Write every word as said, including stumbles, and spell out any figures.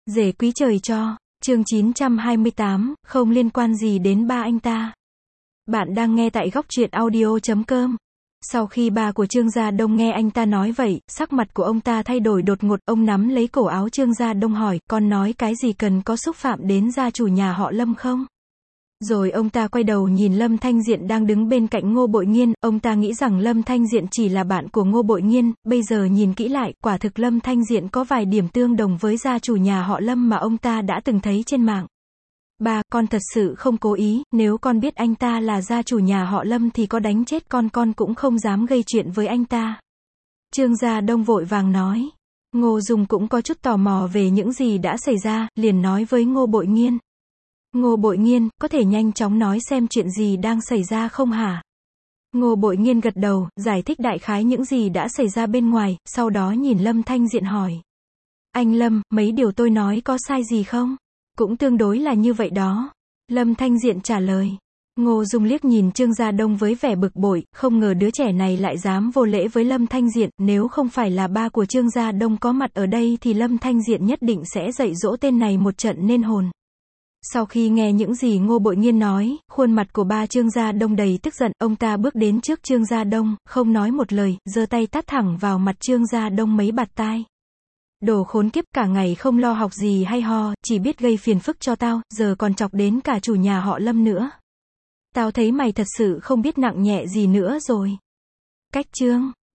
Rể quý trời cho, chương chín trăm hai mươi tám, không liên quan gì đến ba anh ta. Bạn đang nghe tại góc truyện audio chấm com. Sau khi ba của Trương Gia Đông nghe anh ta nói vậy, sắc mặt của ông ta thay đổi đột ngột, ông nắm lấy cổ áo Trương Gia Đông hỏi, con nói cái gì, cần có xúc phạm đến gia chủ nhà họ Lâm không? Rồi ông ta quay đầu nhìn Lâm Thanh Diện đang đứng bên cạnh Ngô Bội Nghiên, ông ta nghĩ rằng Lâm Thanh Diện chỉ là bạn của Ngô Bội Nghiên, bây giờ nhìn kỹ lại, quả thực Lâm Thanh Diện có vài điểm tương đồng với gia chủ nhà họ Lâm mà ông ta đã từng thấy trên mạng. Ba, con thật sự không cố ý, nếu con biết anh ta là gia chủ nhà họ Lâm thì có đánh chết con con cũng không dám gây chuyện với anh ta. Trương Gia Đông vội vàng nói. Ngô Dung cũng có chút tò mò về những gì đã xảy ra, liền nói với Ngô Bội Nghiên. Ngô Bội Nghiên, có thể nhanh chóng nói xem chuyện gì đang xảy ra không hả? Ngô Bội Nghiên gật đầu, giải thích đại khái những gì đã xảy ra bên ngoài, sau đó nhìn Lâm Thanh Diện hỏi. Anh Lâm, mấy điều tôi nói có sai gì không? Cũng tương đối là như vậy đó. Lâm Thanh Diện trả lời. Ngô Dung liếc nhìn Trương Gia Đông với vẻ bực bội, không ngờ đứa trẻ này lại dám vô lễ với Lâm Thanh Diện, nếu không phải là ba của Trương Gia Đông có mặt ở đây thì Lâm Thanh Diện nhất định sẽ dạy dỗ tên này một trận nên hồn. Sau khi nghe những gì Ngô Bội Nghiên nói, khuôn mặt của ba Trương Gia Đông đầy tức giận, ông ta bước đến trước Trương Gia Đông, không nói một lời, giơ tay tát thẳng vào mặt Trương Gia Đông mấy bạt tai. Đồ khốn kiếp, cả ngày không lo học gì hay ho, chỉ biết gây phiền phức cho tao, giờ còn chọc đến cả chủ nhà họ Lâm nữa. Tao thấy mày thật sự không biết nặng nhẹ gì nữa rồi. Cách chương